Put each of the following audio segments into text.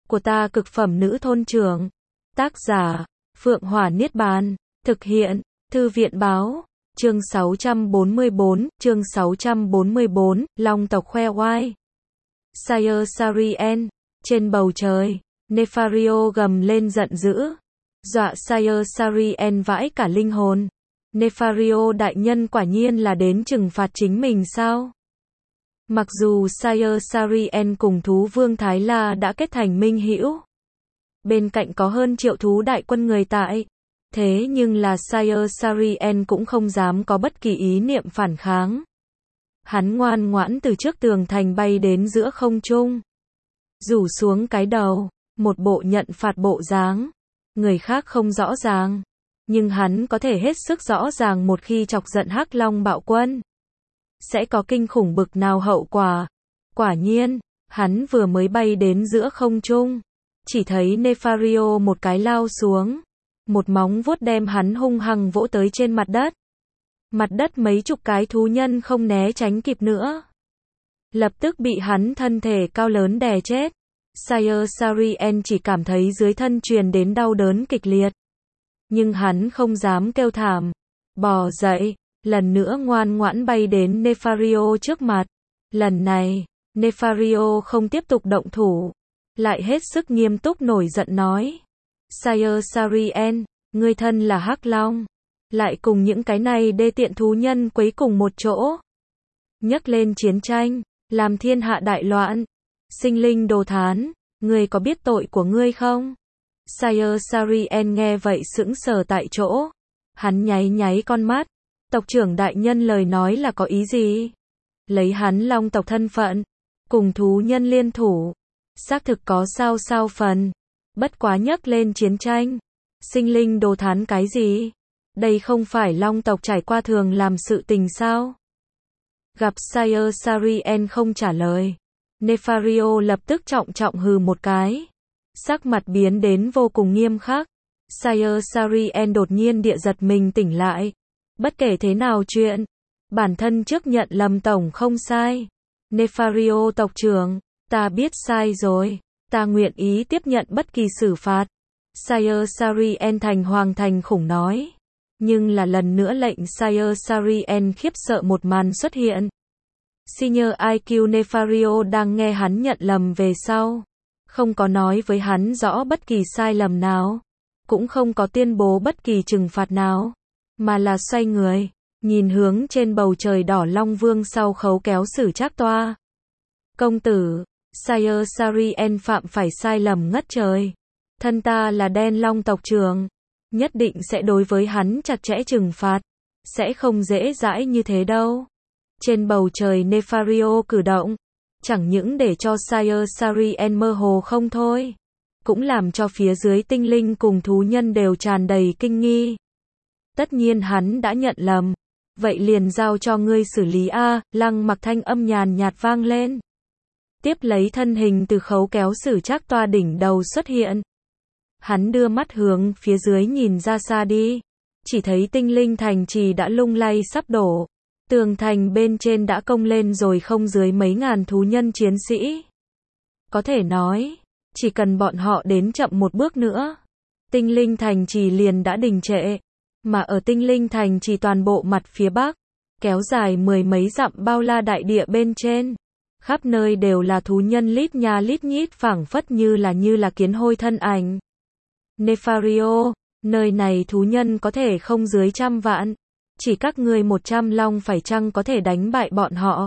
của ta cực phẩm nữ thôn trưởng. Tác giả, Phượng Hỏa Niết Bàn. Thực hiện, Thư viện Báo. Chương 644, Long tộc khoe oai. Sire Sarien, trên bầu trời, Nefario gầm lên giận dữ, dọa Sire Sarien vãi cả linh hồn. Nefario đại nhân quả nhiên là đến trừng phạt chính mình sao? Mặc dù Sire Sarien cùng thú vương Thái La đã kết thành minh hữu, bên cạnh có hơn triệu thú đại quân người tại, thế nhưng là Sire Sarien cũng không dám có bất kỳ ý niệm phản kháng. Hắn ngoan ngoãn từ trước tường thành bay đến giữa không trung, rủ xuống cái đầu, một bộ nhận phạt bộ dáng. Người khác không rõ ràng, nhưng hắn có thể hết sức rõ ràng một khi chọc giận Hắc Long bạo quân sẽ có kinh khủng bực nào hậu quả. Quả nhiên, hắn vừa mới bay đến giữa không trung, chỉ thấy Nefario một cái lao xuống, một móng vuốt đem hắn hung hăng vỗ tới trên mặt đất. Mặt đất mấy chục cái thú nhân không né tránh kịp nữa, lập tức bị hắn thân thể cao lớn đè chết. Sire Sarien chỉ cảm thấy dưới thân truyền đến đau đớn kịch liệt, nhưng hắn không dám kêu thảm, bò dậy, lần nữa ngoan ngoãn bay đến Nefario trước mặt. Lần này, Nefario không tiếp tục động thủ, lại hết sức nghiêm túc nổi giận nói: Sire Sarien, ngươi thân là Hắc Long, lại cùng những cái này đê tiện thú nhân quấy cùng một chỗ, nhấc lên chiến tranh, làm thiên hạ đại loạn. Sinh linh đồ thán, ngươi có biết tội của ngươi không? Sire Sarien nghe vậy sững sờ tại chỗ, hắn nháy nháy con mắt, tộc trưởng đại nhân lời nói là có ý gì? Lấy hắn Long tộc thân phận, cùng thú nhân liên thủ, xác thực có sao phần, bất quá nhấc lên chiến tranh, sinh linh đồ thán cái gì? Đây không phải Long tộc trải qua thường làm sự tình sao? Gặp Sire Sarien không trả lời, Nefario lập tức trọng hừ một cái, sắc mặt biến đến vô cùng nghiêm khắc. Sire Sarien đột nhiên địa giật mình tỉnh lại. Bất kể thế nào chuyện, bản thân trước nhận lầm tổng không sai. Nefario tộc trưởng, ta biết sai rồi, ta nguyện ý tiếp nhận bất kỳ xử phạt. Sire Sarien thành hoàng thành khủng nói. Nhưng là lần nữa lệnh Sire Sarien khiếp sợ một màn xuất hiện. Senior IQ Nefario đang nghe hắn nhận lầm về sau, không có nói với hắn rõ bất kỳ sai lầm nào, cũng không có tuyên bố bất kỳ trừng phạt nào, mà là xoay người, nhìn hướng trên bầu trời đỏ Long Vương sau khấu kéo Sử Trác Toa. Công tử, Sire Sarien phạm phải sai lầm ngất trời. Thân ta là Đen Long tộc trưởng, nhất định sẽ đối với hắn chặt chẽ trừng phạt, sẽ không dễ dãi như thế đâu. Trên bầu trời Nefario cử động, chẳng những để cho Sire Sarien mơ hồ không thôi, cũng làm cho phía dưới tinh linh cùng thú nhân đều tràn đầy kinh nghi. Tất nhiên hắn đã nhận lầm, vậy liền giao cho ngươi xử lý a. Lăng Mặc thanh âm nhàn nhạt vang lên. Tiếp lấy thân hình từ khấu kéo Sử Trác Toa đỉnh đầu xuất hiện. Hắn đưa mắt hướng phía dưới nhìn ra xa đi, chỉ thấy tinh linh thành trì đã lung lay sắp đổ. Tường thành bên trên đã cong lên rồi không dưới mấy ngàn thú nhân chiến sĩ. Có thể nói, chỉ cần bọn họ đến chậm một bước nữa, tinh linh thành trì liền đã đình trệ. Mà ở tinh linh thành trì toàn bộ mặt phía bắc, kéo dài mười mấy dặm bao la đại địa bên trên, khắp nơi đều là thú nhân lít nha lít nhít phảng phất như là kiến hôi thân ảnh. Nefario, nơi này thú nhân có thể không dưới 100 vạn. Chỉ các ngươi 100 long phải chăng có thể đánh bại bọn họ?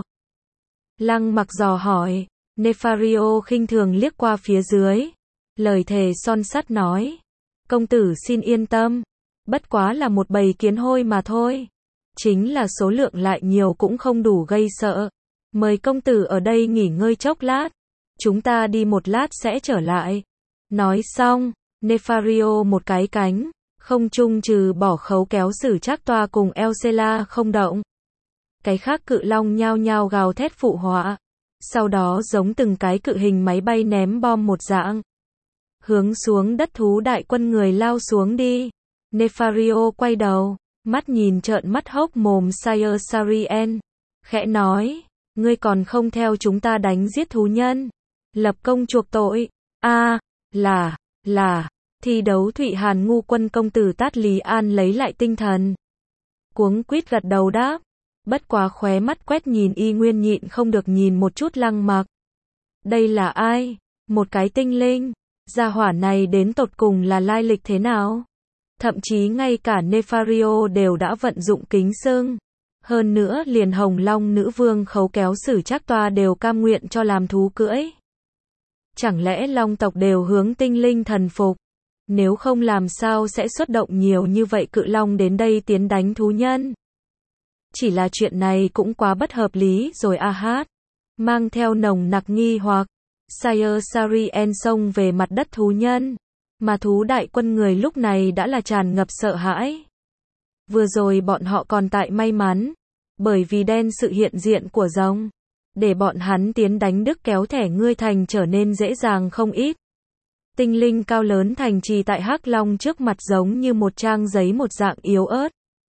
Lăng Mặc dò hỏi. Nefario khinh thường liếc qua phía dưới, lời thề son sắt nói: công tử xin yên tâm, bất quá là một bầy kiến hôi mà thôi, chính là số lượng lại nhiều cũng không đủ gây sợ. Mời công tử ở đây nghỉ ngơi chốc lát, chúng ta đi một lát sẽ trở lại. Nói xong, Nefario một cái cánh, không trung trừ bỏ khấu kéo Sử Trác Toa cùng Elsela không động. Cái khác cự long nhao nhao gào thét phụ họa, sau đó giống từng cái cự hình máy bay ném bom một dạng, hướng xuống đất thú đại quân người lao xuống đi. Nefario quay đầu, mắt nhìn trợn mắt hốc mồm Sire Sarien, khẽ nói: ngươi còn không theo chúng ta đánh giết thú nhân, lập công chuộc tội? Là, thi đấu Thụy Hàn ngu quân công tử Tát Lý An lấy lại tinh thần. Cuống quýt gật đầu đáp. Bất quá khóe mắt quét nhìn y nguyên nhịn không được nhìn một chút Lăng Mặc. Đây là ai? Một cái tinh linh. Gia hỏa này đến tột cùng là lai lịch thế nào? Thậm chí ngay cả Nefario đều đã vận dụng kính xưng. Hơn nữa liền Hồng Long nữ vương Khấu Kéo Sử Trác Toa đều cam nguyện cho làm thú cưỡi. Chẳng lẽ Long tộc đều hướng tinh linh thần phục? Nếu không làm sao sẽ xuất động nhiều như vậy cự long đến đây tiến đánh thú nhân? Chỉ là chuyện này cũng quá bất hợp lý rồi a hát. Mang theo nồng nặc nghi hoặc, Sire Sarien xông về mặt đất thú nhân. Mà thú đại quân người lúc này đã là tràn ngập sợ hãi. Vừa rồi bọn họ còn tại may mắn, bởi vì đen sự hiện diện của rồng, để bọn hắn tiến đánh Đức kéo thẻ ngươi thành trở nên dễ dàng không ít. Tinh linh cao lớn thành trì tại Hắc Long trước mặt giống như một trang giấy một dạng yếu ớt.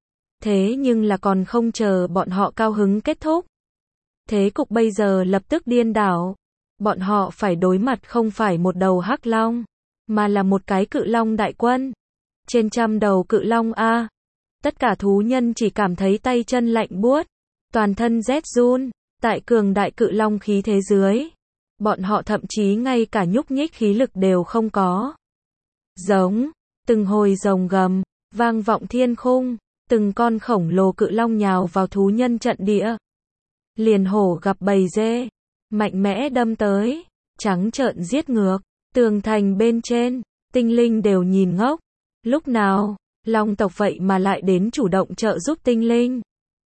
Thế nhưng là còn không chờ bọn họ cao hứng kết thúc. Thế cục bây giờ lập tức điên đảo. Bọn họ phải đối mặt không phải một đầu Hắc Long, mà là một cái cự long đại quân. Trên trăm đầu cự long a. Tất cả thú nhân chỉ cảm thấy tay chân lạnh buốt, toàn thân rét run, tại cường đại cự long khí thế dưới. Bọn họ thậm chí ngay cả nhúc nhích khí lực đều không có. Giống, từng hồi rồng gầm, vang vọng thiên khung, từng con khổng lồ cự long nhào vào thú nhân trận địa. Liền hổ gặp bầy dê, mạnh mẽ đâm tới, trắng trợn giết ngược, tường thành bên trên, tinh linh đều nhìn ngốc. Lúc nào, long tộc vậy mà lại đến chủ động trợ giúp tinh linh.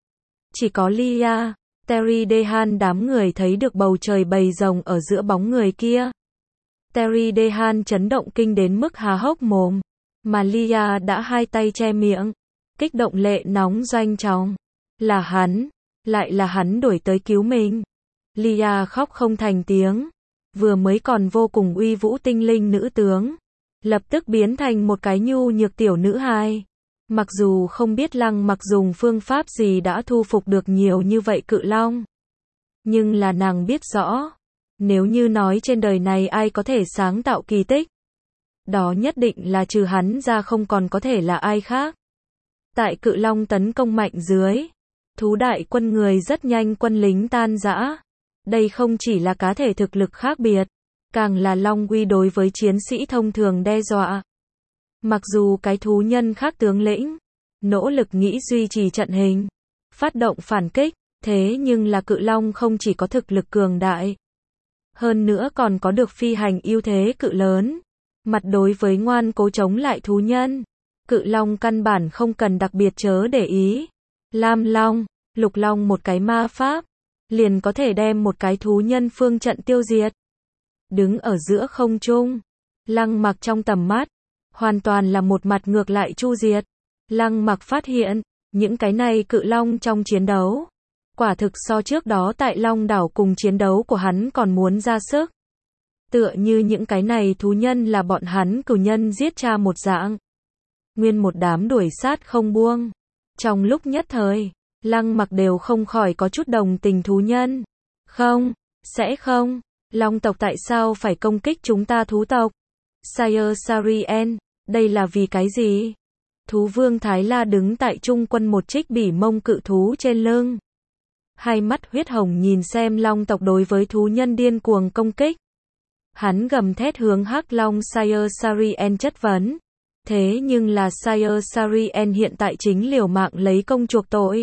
Chỉ có Lia, Terry Dehan đám người thấy được bầu trời bầy rồng ở giữa bóng người kia. Terry Dehan chấn động kinh đến mức há hốc mồm, mà Lia đã hai tay che miệng, kích động lệ nóng doanh trọng. Là hắn, lại là hắn đuổi tới cứu mình. Lia khóc không thành tiếng, vừa mới còn vô cùng uy vũ tinh linh nữ tướng, lập tức biến thành một cái nhu nhược tiểu nữ hài. Mặc dù không biết Lăng Mặc dùng phương pháp gì đã thu phục được nhiều như vậy cự long, nhưng là nàng biết rõ, nếu như nói trên đời này ai có thể sáng tạo kỳ tích, đó nhất định là trừ hắn ra không còn có thể là ai khác. Tại cự long tấn công mạnh dưới, thú đại quân người rất nhanh quân lính tan rã. Đây không chỉ là cá thể thực lực khác biệt, càng là long uy đối với chiến sĩ thông thường đe dọa. Mặc dù cái thú nhân khác tướng lĩnh nỗ lực nghĩ duy trì trận hình, phát động phản kích, thế nhưng là cự long không chỉ có thực lực cường đại, hơn nữa còn có được phi hành ưu thế cự lớn. Mặt đối với ngoan cố chống lại thú nhân, cự long căn bản không cần đặc biệt chớ để ý. Lam long, lục long một cái ma pháp, liền có thể đem một cái thú nhân phương trận tiêu diệt. Đứng ở giữa không trung, Lăng Mặc trong tầm mắt, hoàn toàn là một mặt ngược lại chu diệt. Lăng Mặc phát hiện, những cái này cự long trong chiến đấu, quả thực so trước đó tại Long đảo cùng chiến đấu của hắn còn muốn ra sức. Tựa như những cái này thú nhân là bọn hắn cửu nhân giết cha một dạng. Nguyên một đám đuổi sát không buông. Trong lúc nhất thời, Lăng Mặc đều không khỏi có chút đồng tình thú nhân. Không, sẽ không. Long tộc tại sao phải công kích chúng ta thú tộc? Sire Sarien, đây là vì cái gì? Thú vương Thái La đứng tại trung quân một trích bỉ mông cự thú trên lưng. Hai mắt huyết hồng nhìn xem long tộc đối với thú nhân điên cuồng công kích. Hắn gầm thét hướng Hắc Long Sire Sarien chất vấn. Thế nhưng là Sire Sarien hiện tại chính liều mạng lấy công chuộc tội.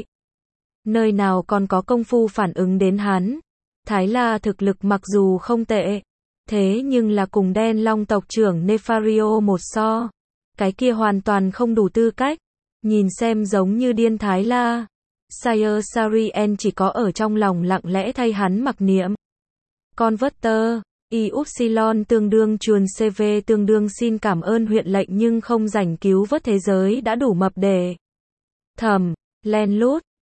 Nơi nào còn có công phu phản ứng đến hắn. Thái La thực lực mặc dù không tệ, thế nhưng là cùng đen long tộc trưởng Nefario một so, cái kia hoàn toàn không đủ tư cách. Nhìn xem giống như điên Thái La, Sire Sarien chỉ có ở trong lòng lặng lẽ thay hắn mặc niệm. Converter, Ypsilon tương đương chuồn CV tương đương xin cảm ơn huyện lệnh nhưng không rảnh cứu vớt thế giới đã đủ mập để. Thầm, len lút,